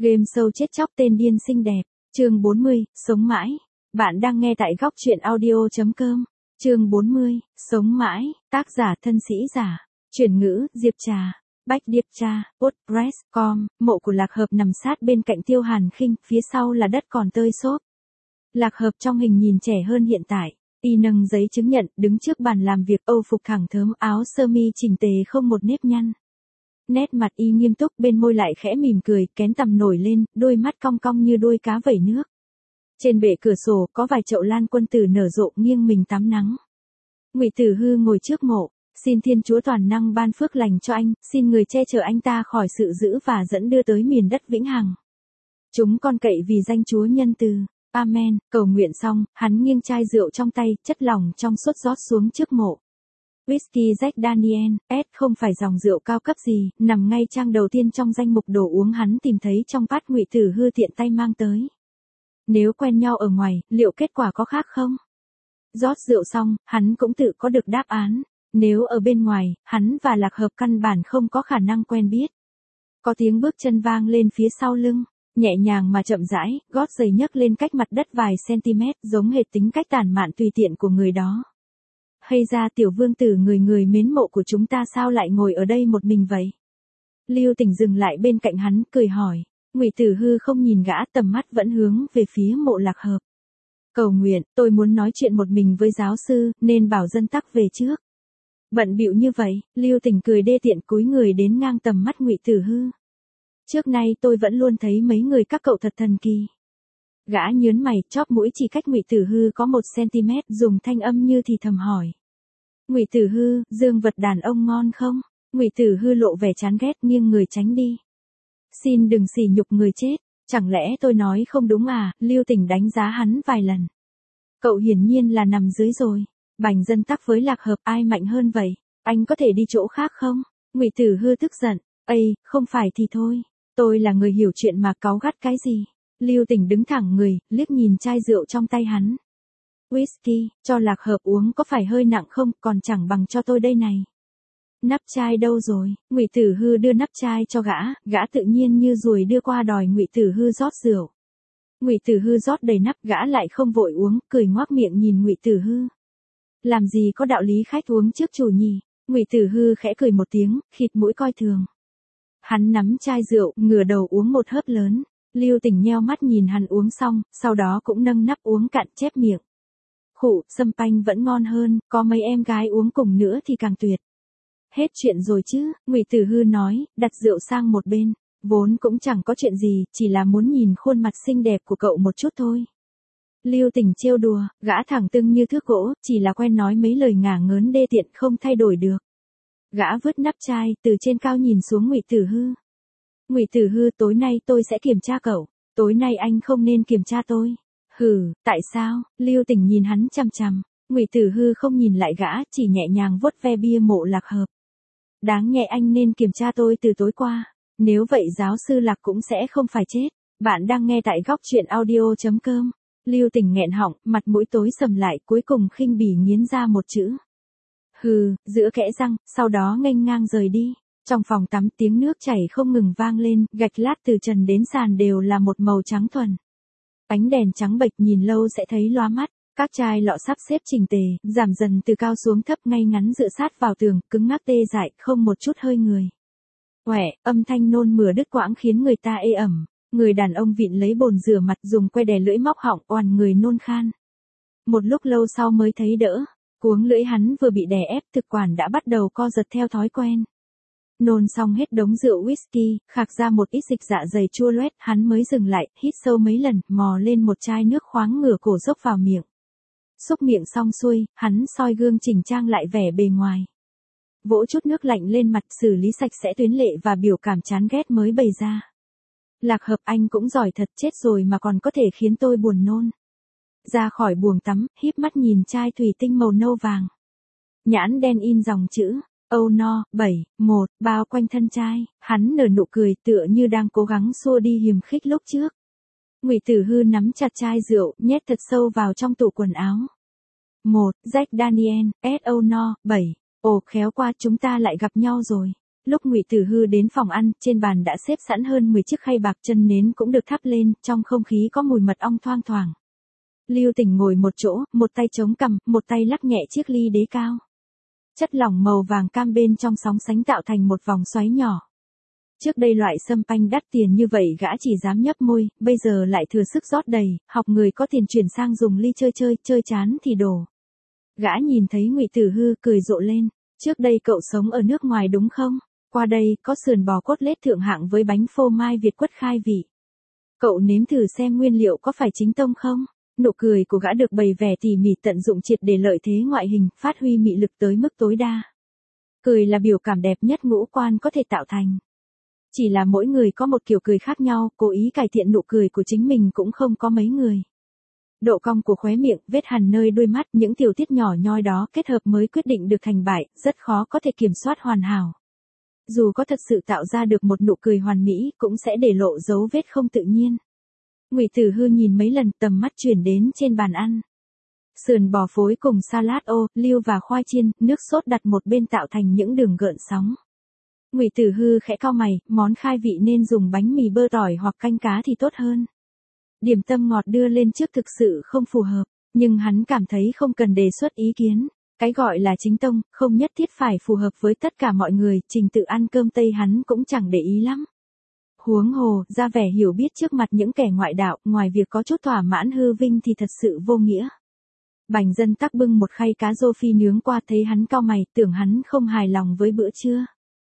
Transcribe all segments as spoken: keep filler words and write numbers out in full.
Game show chết chóc tên điên xinh đẹp. Chương bốn mươi, sống mãi. Bạn đang nghe tại góc truyện audio chấm com. Chương bốn mươi, sống mãi. Tác giả thân sĩ giả. Chuyển ngữ, Diệp Trà. Bách Điệp Tra, WordPress chấm com. Mộ của Lạc Hợp nằm sát bên cạnh Tiêu Hàn Khinh, phía sau là đất còn tơi xốp. Lạc Hợp trong hình nhìn trẻ hơn hiện tại. Y nâng giấy chứng nhận, đứng trước bàn làm việc, Âu phục thẳng thớm, áo sơ mi chỉnh tề không một nếp nhăn. Nét mặt Y nghiêm túc, bên môi lại khẽ mỉm cười, kén tằm nổi lên, đôi mắt cong cong như đuôi cá vẩy nước. Trên bệ cửa sổ có vài chậu lan quân tử nở rộ nghiêng mình tắm nắng. Ngụy Tử Hư ngồi trước mộ, xin Thiên Chúa toàn năng ban phước lành cho anh, xin người che chở anh ta khỏi sự dữ và dẫn đưa tới miền đất vĩnh hằng. Chúng con cậy vì danh Chúa nhân từ. Amen. Cầu nguyện xong, hắn nghiêng chai rượu trong tay, chất lỏng trong suốt rót xuống trước mộ. Whisky Jack Daniel, S không phải dòng rượu cao cấp gì, nằm ngay trang đầu tiên trong danh mục đồ uống hắn tìm thấy trong bát Ngụy Tử Hư tiện tay mang tới. Nếu quen nhau ở ngoài, liệu kết quả có khác không? Rót rượu xong, hắn cũng tự có được đáp án. Nếu ở bên ngoài, hắn và Lạc Hợp căn bản không có khả năng quen biết. Có tiếng bước chân vang lên phía sau lưng. Nhẹ nhàng mà chậm rãi, gót giày nhấc lên cách mặt đất vài cm, giống hệt tính cách tản mạn tùy tiện của người đó. Hay ra tiểu vương tử người người mến mộ của chúng ta sao lại ngồi ở đây một mình vậy? Lưu Tỉnh dừng lại bên cạnh hắn, cười hỏi. Ngụy Tử Hư không nhìn gã, tầm mắt vẫn hướng về phía mộ Lạc Hợp. Cầu nguyện, tôi muốn nói chuyện một mình với giáo sư, nên bảo dân tắc về trước. Bận bịu như vậy, Lưu Tỉnh cười đê tiện cúi người đến ngang tầm mắt Ngụy Tử Hư. Trước nay tôi vẫn luôn thấy mấy người các cậu thật thần kỳ. Gã nhớn mày, chóp mũi chỉ cách Ngụy Tử Hư có một cm, dùng thanh âm như thì thầm hỏi. Ngụy Tử Hư, dương vật đàn ông ngon không? Ngụy Tử Hư lộ vẻ chán ghét, nghiêng người tránh đi. Xin đừng sỉ nhục người chết, chẳng lẽ tôi nói không đúng à? Lưu Tỉnh đánh giá hắn vài lần. Cậu hiển nhiên là nằm dưới rồi. Bành dân tắc với Lạc Hợp ai mạnh hơn vậy? Anh có thể đi chỗ khác không? Ngụy Tử Hư tức giận. Ây, không phải thì thôi. Tôi là người hiểu chuyện mà cáu gắt cái gì. Lưu Tỉnh đứng thẳng người, liếc nhìn chai rượu trong tay hắn. Whisky, cho Lạc Hợp uống có phải hơi nặng không, còn chẳng bằng cho tôi đây này. Nắp chai đâu rồi? Ngụy Tử Hư đưa nắp chai cho gã, gã tự nhiên như ruồi đưa qua đòi Ngụy Tử Hư rót rượu. Ngụy Tử Hư rót đầy nắp, gã lại không vội uống, cười ngoác miệng nhìn Ngụy Tử Hư. Làm gì có đạo lý khách uống trước chủ nhỉ? Ngụy Tử Hư khẽ cười một tiếng, khịt mũi coi thường. Hắn nắm chai rượu, ngửa đầu uống một hớp lớn. Lưu Tỉnh nheo mắt nhìn hắn uống xong, sau đó cũng nâng nắp uống cạn chép miệng. Khụ, sâm panh vẫn ngon hơn, có mấy em gái uống cùng nữa thì càng tuyệt. Hết chuyện rồi chứ, Ngụy Tử Hư nói, đặt rượu sang một bên. Vốn cũng chẳng có chuyện gì, chỉ là muốn nhìn khuôn mặt xinh đẹp của cậu một chút thôi. Lưu Tỉnh trêu đùa, gã thẳng tưng như thước gỗ, chỉ là quen nói mấy lời ngả ngớn đê tiện không thay đổi được. Gã vứt nắp chai, từ trên cao nhìn xuống Ngụy Tử Hư. Ngụy Tử Hư, tối nay tôi sẽ kiểm tra cậu, tối nay anh không nên kiểm tra tôi. Hừ, tại sao? Lưu Tỉnh nhìn hắn chằm chằm. Ngụy Tử Hư không nhìn lại gã, chỉ nhẹ nhàng vuốt ve bia mộ Lạc Hợp. Đáng nhẹ anh nên kiểm tra tôi từ tối qua, nếu vậy giáo sư Lạc cũng sẽ không phải chết. Bạn đang nghe tại góc truyện audio chấm com. Lưu Tỉnh nghẹn họng, mặt mũi tối sầm lại, cuối cùng khinh bỉ nghiến ra một chữ. Hừ, giữa kẽ răng, sau đó nghênh ngang rời đi. Trong phòng tắm tiếng nước chảy không ngừng vang lên, gạch lát từ trần đến sàn đều là một màu trắng thuần. Ánh đèn trắng bệch nhìn lâu sẽ thấy lóa mắt, các chai lọ sắp xếp chỉnh tề, giảm dần từ cao xuống thấp ngay ngắn dựa sát vào tường, cứng ngắc tê dại, không một chút hơi người. Quẻ, âm thanh nôn mửa đứt quãng khiến người ta ê ẩm, người đàn ông vịn lấy bồn rửa mặt dùng que đè lưỡi móc họng oằn người nôn khan. Một lúc lâu sau mới thấy đỡ. Cuống lưỡi hắn vừa bị đè ép, thực quản đã bắt đầu co giật theo thói quen. Nôn xong hết đống rượu whisky, khạc ra một ít dịch dạ dày chua loét, hắn mới dừng lại, hít sâu mấy lần, mò lên một chai nước khoáng ngửa cổ dốc vào miệng. Xúc miệng xong xuôi, hắn soi gương chỉnh trang lại vẻ bề ngoài. Vỗ chút nước lạnh lên mặt, xử lý sạch sẽ tuyến lệ và biểu cảm chán ghét mới bày ra. Lạc Hợp, anh cũng giỏi thật, chết rồi mà còn có thể khiến tôi buồn nôn. Ra khỏi buồng tắm, híp mắt nhìn chai thủy tinh màu nâu vàng. Nhãn đen in dòng chữ, Âu No, bảy, một, bao quanh thân chai, hắn nở nụ cười tựa như đang cố gắng xua đi hiềm khích lúc trước. Ngụy Tử Hư nắm chặt chai rượu, nhét thật sâu vào trong tủ quần áo. Một, Jack Daniel, S Âu No, bảy, ồ khéo qua chúng ta lại gặp nhau rồi. Lúc Ngụy Tử Hư đến phòng ăn, trên bàn đã xếp sẵn hơn mười chiếc khay bạc, chân nến cũng được thắp lên, trong không khí có mùi mật ong thoang thoảng. Lưu Tình ngồi một chỗ, một tay chống cằm, một tay lắc nhẹ chiếc ly đế cao. Chất lỏng màu vàng cam bên trong sóng sánh tạo thành một vòng xoáy nhỏ. Trước đây loại sâm panh đắt tiền như vậy gã chỉ dám nhấp môi, bây giờ lại thừa sức rót đầy, học người có tiền chuyển sang dùng ly chơi chơi, chơi chán thì đổ. Gã nhìn thấy Ngụy Tử Hư cười rộ lên, trước đây cậu sống ở nước ngoài đúng không? Qua đây, có sườn bò cốt lết thượng hạng với bánh phô mai Việt quất khai vị. Cậu nếm thử xem nguyên liệu có phải chính tông không? Nụ cười của gã được bày vẻ tỉ mỉ, tận dụng triệt để lợi thế ngoại hình, phát huy mị lực tới mức tối đa. Cười là biểu cảm đẹp nhất ngũ quan có thể tạo thành. Chỉ là mỗi người có một kiểu cười khác nhau, cố ý cải thiện nụ cười của chính mình cũng không có mấy người. Độ cong của khóe miệng, vết hằn nơi đuôi mắt, những tiểu tiết nhỏ nhoi đó kết hợp mới quyết định được thành bại, rất khó có thể kiểm soát hoàn hảo. Dù có thật sự tạo ra được một nụ cười hoàn mỹ, cũng sẽ để lộ dấu vết không tự nhiên. Ngụy Tử Hư nhìn mấy lần, tầm mắt chuyển đến trên bàn ăn. Sườn bò phối cùng salad ô, liu và khoai chiên, nước sốt đặt một bên tạo thành những đường gợn sóng. Ngụy Tử Hư khẽ cau mày, món khai vị nên dùng bánh mì bơ tỏi hoặc canh cá thì tốt hơn. Điểm tâm ngọt đưa lên trước thực sự không phù hợp, nhưng hắn cảm thấy không cần đề xuất ý kiến. Cái gọi là chính tông, không nhất thiết phải phù hợp với tất cả mọi người, trình tự ăn cơm Tây hắn cũng chẳng để ý lắm. Huống hồ, ra vẻ hiểu biết trước mặt những kẻ ngoại đạo, ngoài việc có chút thỏa mãn hư vinh thì thật sự vô nghĩa. Bành Dân Tắc bưng một khay cá rô phi nướng qua, thấy hắn cau mày, tưởng hắn không hài lòng với bữa trưa.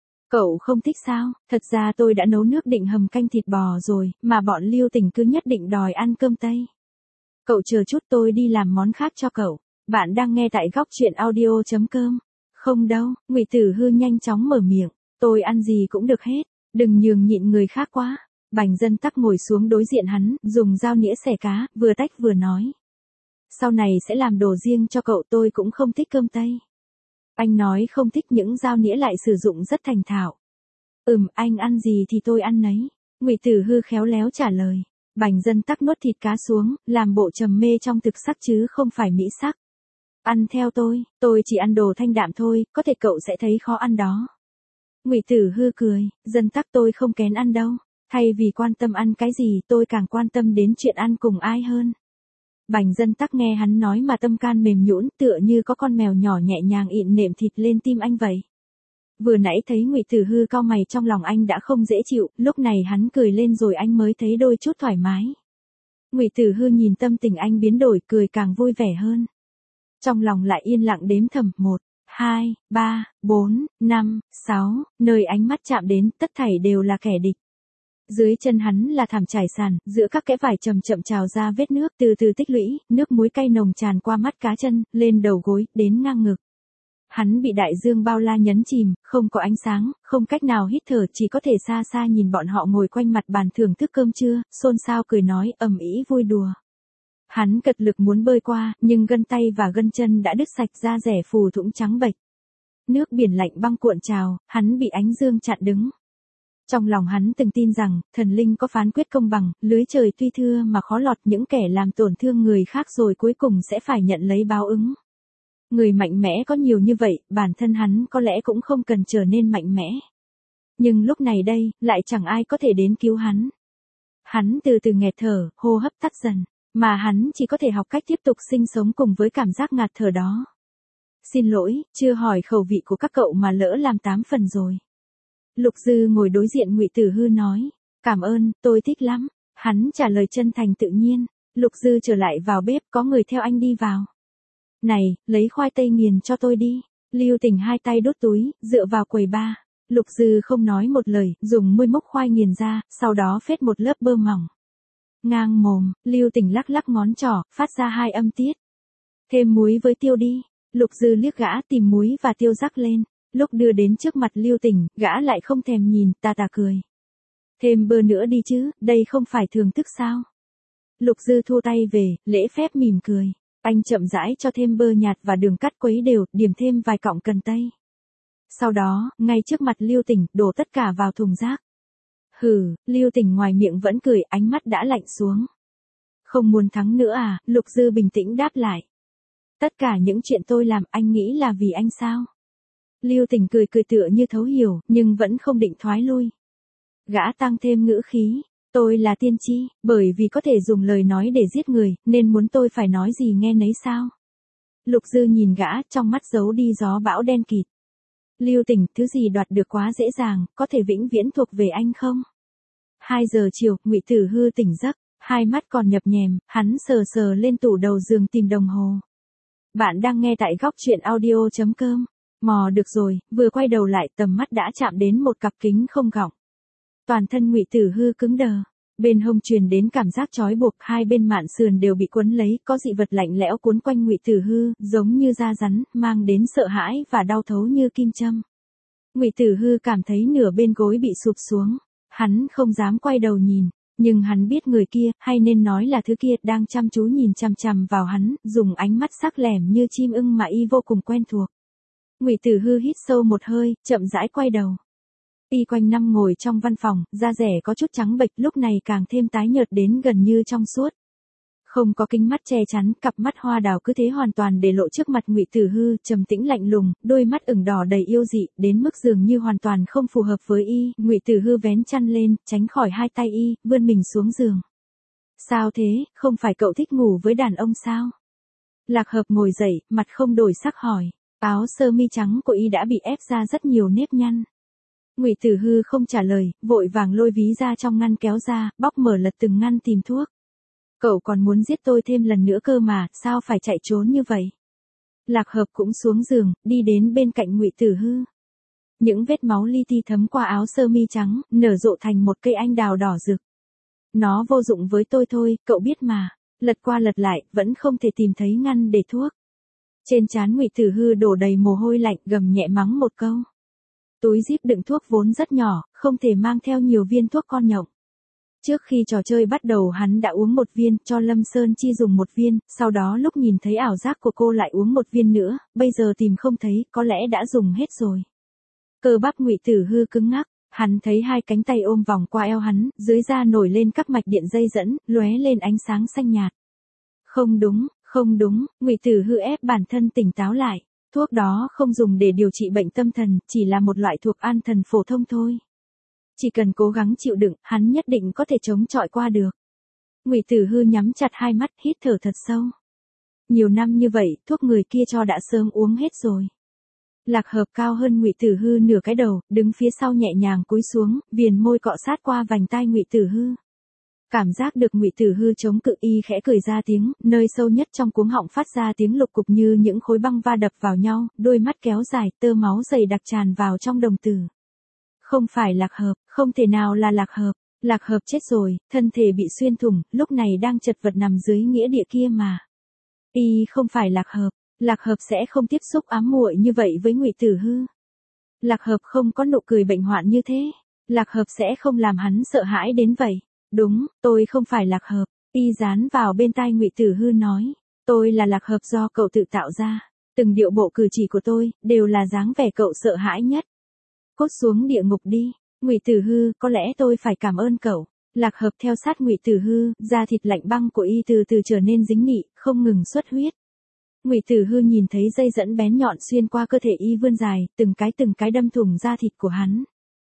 Cậu không thích sao? Thật ra tôi đã nấu nước định hầm canh thịt bò rồi, mà bọn Lưu Tình cứ nhất định đòi ăn cơm Tây. Cậu chờ chút, tôi đi làm món khác cho cậu. Bạn đang nghe tại góc truyện audio chấm com. Không đâu, Ngụy Tử Hư nhanh chóng mở miệng. Tôi ăn gì cũng được hết, đừng nhường nhịn người khác quá. Bành Dân Tắc ngồi xuống đối diện hắn, dùng dao nĩa xẻ cá, vừa tách vừa nói. Sau này sẽ làm đồ riêng cho cậu, tôi cũng không thích cơm Tây. Anh nói không thích những dao nĩa lại sử dụng rất thành thạo. Ừm, anh ăn gì thì tôi ăn nấy. Ngụy Tử Hư khéo léo trả lời. Bành Dân Tắc nuốt thịt cá xuống, làm bộ trầm mê trong thực sắc chứ không phải mỹ sắc. Ăn theo tôi, tôi chỉ ăn đồ thanh đạm thôi, có thể cậu sẽ thấy khó ăn đó. Ngụy Tử Hư cười, Dân Tắc tôi không kén ăn đâu. Thay vì quan tâm ăn cái gì, tôi càng quan tâm đến chuyện ăn cùng ai hơn. Bành Dân Tắc nghe hắn nói mà tâm can mềm nhũn, tựa như có con mèo nhỏ nhẹ nhàng ịn nệm thịt lên tim anh vậy. Vừa nãy thấy Ngụy Tử Hư cau mày trong lòng anh đã không dễ chịu, lúc này hắn cười lên rồi anh mới thấy đôi chút thoải mái. Ngụy Tử Hư nhìn tâm tình anh biến đổi, cười càng vui vẻ hơn. Trong lòng lại yên lặng đếm thầm, một, hai, ba, bốn, năm, sáu, nơi ánh mắt chạm đến, tất thảy đều là kẻ địch. Dưới chân hắn là thảm trải sàn, giữa các kẽ vải chậm chậm trào ra vết nước, từ từ tích lũy, nước muối cay nồng tràn qua mắt cá chân, lên đầu gối, đến ngang ngực. Hắn bị đại dương bao la nhấn chìm, không có ánh sáng, không cách nào hít thở, chỉ có thể xa xa nhìn bọn họ ngồi quanh mặt bàn thưởng thức cơm trưa, xôn xao cười nói, ầm ĩ vui đùa. Hắn cật lực muốn bơi qua, nhưng gân tay và gân chân đã đứt sạch, da rẻ phù thủng trắng bệch. Nước biển lạnh băng cuộn trào, hắn bị ánh dương chặn đứng. Trong lòng hắn từng tin rằng, thần linh có phán quyết công bằng, lưới trời tuy thưa mà khó lọt, những kẻ làm tổn thương người khác rồi cuối cùng sẽ phải nhận lấy báo ứng. Người mạnh mẽ có nhiều như vậy, bản thân hắn có lẽ cũng không cần trở nên mạnh mẽ. Nhưng lúc này đây, lại chẳng ai có thể đến cứu hắn. Hắn từ từ nghẹt thở, hô hấp tắt dần, mà hắn chỉ có thể học cách tiếp tục sinh sống cùng với cảm giác ngạt thở đó. Xin lỗi, chưa hỏi khẩu vị của các cậu mà lỡ làm tám phần rồi. Lục Dư ngồi đối diện Ngụy Tử Hư nói, cảm ơn, tôi thích lắm. Hắn trả lời chân thành tự nhiên. Lục Dư trở lại vào bếp, có người theo anh đi vào. Này, lấy khoai tây nghiền cho tôi đi. Lưu Tình hai tay đút túi, dựa vào quầy ba. Lục Dư không nói một lời, dùng muôi múc khoai nghiền ra, sau đó phết một lớp bơ mỏng. Ngang mồm, Lưu Tình lắc lắc ngón trỏ, phát ra hai âm tiết. Thêm muối với tiêu đi. Lục Dư liếc gã, tìm muối và tiêu rắc lên. Lúc đưa đến trước mặt Lưu Tình, gã lại không thèm nhìn, tà tà cười. Thêm bơ nữa đi chứ, đây không phải thưởng thức sao? Lục Dư thu tay về, lễ phép mỉm cười. Anh chậm rãi cho thêm bơ nhạt và đường cắt quấy đều, điểm thêm vài cọng cần tây. Sau đó, ngay trước mặt Lưu Tình, đổ tất cả vào thùng rác. Hừ, Lưu Tình ngoài miệng vẫn cười, ánh mắt đã lạnh xuống. Không muốn thắng nữa à? Lục Dư bình tĩnh đáp lại. Tất cả những chuyện tôi làm, anh nghĩ là vì anh sao? Lưu Tỉnh cười cười tựa như thấu hiểu, nhưng vẫn không định thoái lui. Gã tăng thêm ngữ khí, tôi là tiên tri, bởi vì có thể dùng lời nói để giết người, nên muốn tôi phải nói gì nghe nấy sao? Lục Dư nhìn gã, trong mắt giấu đi gió bão đen kịt. Lưu Tỉnh, thứ gì đoạt được quá dễ dàng, có thể vĩnh viễn thuộc về anh không? Hai giờ chiều, Ngụy Tử Hư tỉnh giấc, hai mắt còn nhập nhèm, hắn sờ sờ lên tủ đầu giường tìm đồng hồ. Bạn đang nghe tại góc truyện audio chấm com. Mò được rồi, vừa quay đầu lại tầm mắt đã chạm đến một cặp kính không gọng. Toàn thân Ngụy Tử Hư cứng đờ, bên hông truyền đến cảm giác trói buộc, hai bên mạn sườn đều bị quấn lấy, có dị vật lạnh lẽo cuốn quanh Ngụy Tử Hư, giống như da rắn, mang đến sợ hãi và đau thấu như kim châm. Ngụy Tử Hư cảm thấy nửa bên gối bị sụp xuống, hắn không dám quay đầu nhìn, nhưng hắn biết người kia, hay nên nói là thứ kia, đang chăm chú nhìn chằm chằm vào hắn, dùng ánh mắt sắc lẻm như chim ưng mà y vô cùng quen thuộc. Ngụy Tử Hư hít sâu một hơi, chậm rãi quay đầu. Y quanh năm ngồi trong văn phòng, da rẻ có chút trắng bệch, lúc này càng thêm tái nhợt đến gần như trong suốt. Không có kính mắt che chắn, cặp mắt hoa đào cứ thế hoàn toàn để lộ trước mặt Ngụy Tử Hư, trầm tĩnh lạnh lùng, đôi mắt ửng đỏ đầy yêu dị, đến mức dường như hoàn toàn không phù hợp với y. Ngụy Tử Hư vén chăn lên, tránh khỏi hai tay y, vươn mình xuống giường. Sao thế, không phải cậu thích ngủ với đàn ông sao? Lạc Hợp ngồi dậy, mặt không đổi sắc hỏi. Áo sơ mi trắng của y đã bị ép ra rất nhiều nếp nhăn. Ngụy Tử Hư không trả lời, vội vàng lôi ví ra trong ngăn kéo ra, bóc mở lật từng ngăn tìm thuốc. Cậu còn muốn giết tôi thêm lần nữa cơ mà, sao phải chạy trốn như vậy? Lạc Hợp cũng xuống giường, đi đến bên cạnh Ngụy Tử Hư. Những vết máu li ti thấm qua áo sơ mi trắng, nở rộ thành một cây anh đào đỏ rực. Nó vô dụng với tôi thôi, cậu biết mà. Lật qua lật lại, vẫn không thể tìm thấy ngăn để thuốc. Trên trán Ngụy Tử Hư đổ đầy mồ hôi lạnh, gầm nhẹ mắng một câu. Túi zip đựng thuốc vốn rất nhỏ, không thể mang theo nhiều viên thuốc con nhộng. Trước khi trò chơi bắt đầu hắn đã uống một viên, cho Lâm Sơn Chi dùng một viên, sau đó lúc nhìn thấy ảo giác của cô lại uống một viên nữa, bây giờ tìm không thấy, có lẽ đã dùng hết rồi. Cơ bắp Ngụy Tử Hư cứng ngắc, hắn thấy hai cánh tay ôm vòng qua eo hắn, dưới da nổi lên các mạch điện dây dẫn, lóe lên ánh sáng xanh nhạt. Không đúng, không đúng, Ngụy Tử Hư ép bản thân tỉnh táo lại. Thuốc đó không dùng để điều trị bệnh tâm thần, chỉ là một loại thuốc an thần phổ thông thôi. Chỉ cần cố gắng chịu đựng, hắn nhất định có thể chống chọi qua được. Ngụy Tử Hư nhắm chặt hai mắt, hít thở thật sâu. Nhiều năm như vậy, thuốc người kia cho đã sớm uống hết rồi. Lạc Hợp cao hơn Ngụy Tử Hư nửa cái đầu, đứng phía sau nhẹ nhàng cúi xuống, viền môi cọ sát qua vành tai Ngụy Tử Hư. Cảm giác được Ngụy Tử Hư chống cự, y khẽ cười ra tiếng, nơi sâu nhất trong cuống họng phát ra tiếng lục cục như những khối băng va đập vào nhau, đôi mắt kéo dài, tơ máu dày đặc tràn vào trong đồng tử. Không phải Lạc Hợp, không thể nào là Lạc Hợp, Lạc Hợp chết rồi, thân thể bị xuyên thủng, lúc này đang chật vật nằm dưới nghĩa địa kia mà. Y không phải Lạc Hợp, Lạc Hợp sẽ không tiếp xúc ám muội như vậy với Ngụy Tử Hư. Lạc Hợp không có nụ cười bệnh hoạn như thế, Lạc Hợp sẽ không làm hắn sợ hãi đến vậy. Đúng, tôi không phải Lạc Hợp, y dán vào bên tai Ngụy Tử Hư nói, tôi là Lạc Hợp do cậu tự tạo ra, từng điệu bộ cử chỉ của tôi, đều là dáng vẻ cậu sợ hãi nhất. Cốt xuống địa ngục đi, Ngụy Tử Hư, có lẽ tôi phải cảm ơn cậu. Lạc Hợp theo sát Ngụy Tử Hư, da thịt lạnh băng của y từ từ trở nên dính nị, không ngừng xuất huyết. Ngụy Tử Hư nhìn thấy dây dẫn bén nhọn xuyên qua cơ thể y vươn dài, từng cái từng cái đâm thủng da thịt của hắn.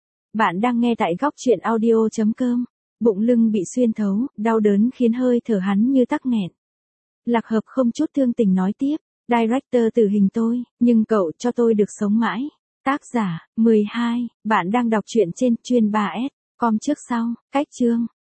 Bạn đang nghe tại góc truyện audio chấm com. Bụng lưng bị xuyên thấu, đau đớn khiến hơi thở hắn như tắc nghẹn. Lạc Hợp không chút thương tình nói tiếp, Director tử hình tôi, nhưng cậu cho tôi được sống mãi. Tác giả, mười hai, bạn đang đọc truyện trên chuyên ba S, com trước sau, cách chương.